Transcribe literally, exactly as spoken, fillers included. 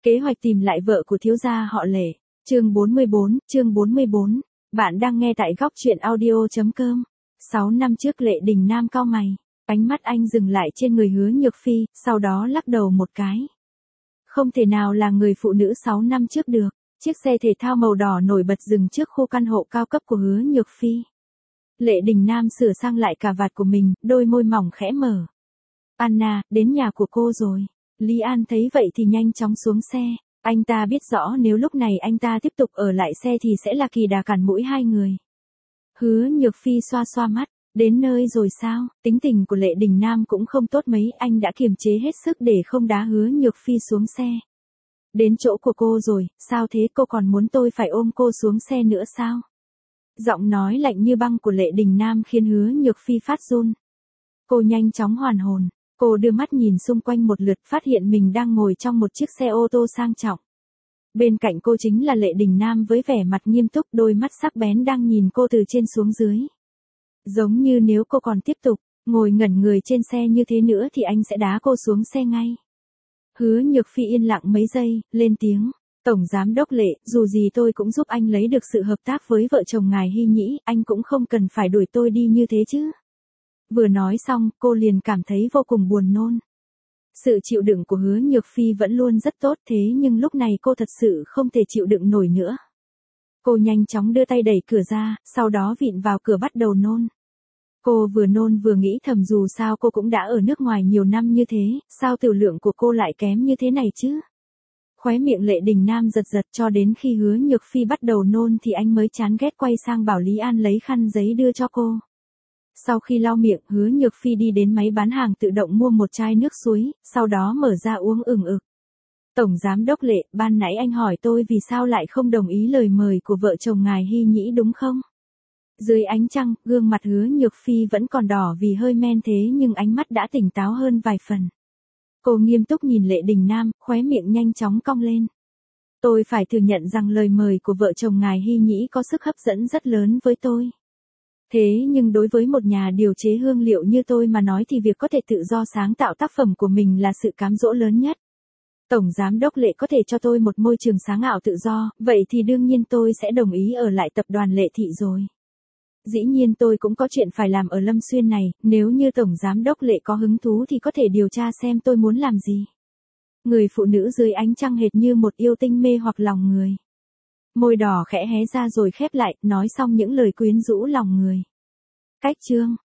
Kế hoạch tìm lại vợ của thiếu gia họ Lệ. Chương bốn mươi bốn, chương bốn mươi bốn. Bạn đang nghe tại góc truyện audio chấm com. sáu năm trước Lệ Đình Nam cau mày, ánh mắt anh dừng lại trên người Hứa Nhược Phi, sau đó lắc đầu một cái. Không thể nào là người phụ nữ sáu năm trước được. Chiếc xe thể thao màu đỏ nổi bật dừng trước khu căn hộ cao cấp của Hứa Nhược Phi. Lệ Đình Nam sửa sang lại cà vạt của mình, đôi môi mỏng khẽ mở. Anna, đến nhà của cô rồi. Lý An thấy vậy thì nhanh chóng xuống xe. Anh ta biết rõ nếu lúc này anh ta tiếp tục ở lại xe thì sẽ là kỳ đà cản mũi hai người. Hứa Nhược Phi xoa xoa mắt. Đến nơi rồi sao? Tính tình của Lệ Đình Nam cũng không tốt mấy, anh đã kiềm chế hết sức để không đá Hứa Nhược Phi xuống xe. Đến chỗ của cô rồi, sao thế, cô còn muốn tôi phải ôm cô xuống xe nữa sao? Giọng nói lạnh như băng của Lệ Đình Nam khiến Hứa Nhược Phi phát run. Cô nhanh chóng hoàn hồn. Cô đưa mắt nhìn xung quanh một lượt, phát hiện mình đang ngồi trong một chiếc xe ô tô sang trọng. Bên cạnh cô chính là Lệ Đình Nam với vẻ mặt nghiêm túc, đôi mắt sắc bén đang nhìn cô từ trên xuống dưới. Giống như nếu cô còn tiếp tục ngồi ngẩn người trên xe như thế nữa thì anh sẽ đá cô xuống xe ngay. Hứa Nhược Phi yên lặng mấy giây, lên tiếng. Tổng Giám đốc Lệ, dù gì tôi cũng giúp anh lấy được sự hợp tác với vợ chồng ngài Hy Nhĩ, anh cũng không cần phải đuổi tôi đi như thế chứ. Vừa nói xong, cô liền cảm thấy vô cùng buồn nôn. Sự chịu đựng của Hứa Nhược Phi vẫn luôn rất tốt, thế nhưng lúc này cô thật sự không thể chịu đựng nổi nữa. Cô nhanh chóng đưa tay đẩy cửa ra, sau đó vịn vào cửa bắt đầu nôn. Cô vừa nôn vừa nghĩ thầm dù sao cô cũng đã ở nước ngoài nhiều năm như thế, sao tiểu lượng của cô lại kém như thế này chứ? Khóe miệng Lệ Đình Nam giật giật cho đến khi Hứa Nhược Phi bắt đầu nôn thì anh mới chán ghét quay sang bảo Lý An lấy khăn giấy đưa cho cô. Sau khi lau miệng, Hứa Nhược Phi đi đến máy bán hàng tự động mua một chai nước suối, sau đó mở ra uống ừng ực. Tổng Giám đốc Lệ, ban nãy anh hỏi tôi vì sao lại không đồng ý lời mời của vợ chồng ngài Hy Nhĩ đúng không? Dưới ánh trăng, gương mặt Hứa Nhược Phi vẫn còn đỏ vì hơi men thế nhưng ánh mắt đã tỉnh táo hơn vài phần. Cô nghiêm túc nhìn Lệ Đình Nam, khóe miệng nhanh chóng cong lên. Tôi phải thừa nhận rằng lời mời của vợ chồng ngài Hy Nhĩ có sức hấp dẫn rất lớn với tôi. Thế nhưng đối với một nhà điều chế hương liệu như tôi mà nói thì việc có thể tự do sáng tạo tác phẩm của mình là sự cám dỗ lớn nhất. Tổng Giám đốc Lệ có thể cho tôi một môi trường sáng ảo tự do, vậy thì đương nhiên tôi sẽ đồng ý ở lại tập đoàn Lệ Thị rồi. Dĩ nhiên tôi cũng có chuyện phải làm ở Lâm Xuyên này, nếu như Tổng Giám đốc Lệ có hứng thú thì có thể điều tra xem tôi muốn làm gì. Người phụ nữ dưới ánh trăng hệt như một yêu tinh mê hoặc lòng người. Môi đỏ khẽ hé ra rồi khép lại, nói xong những lời quyến rũ lòng người. Cách chương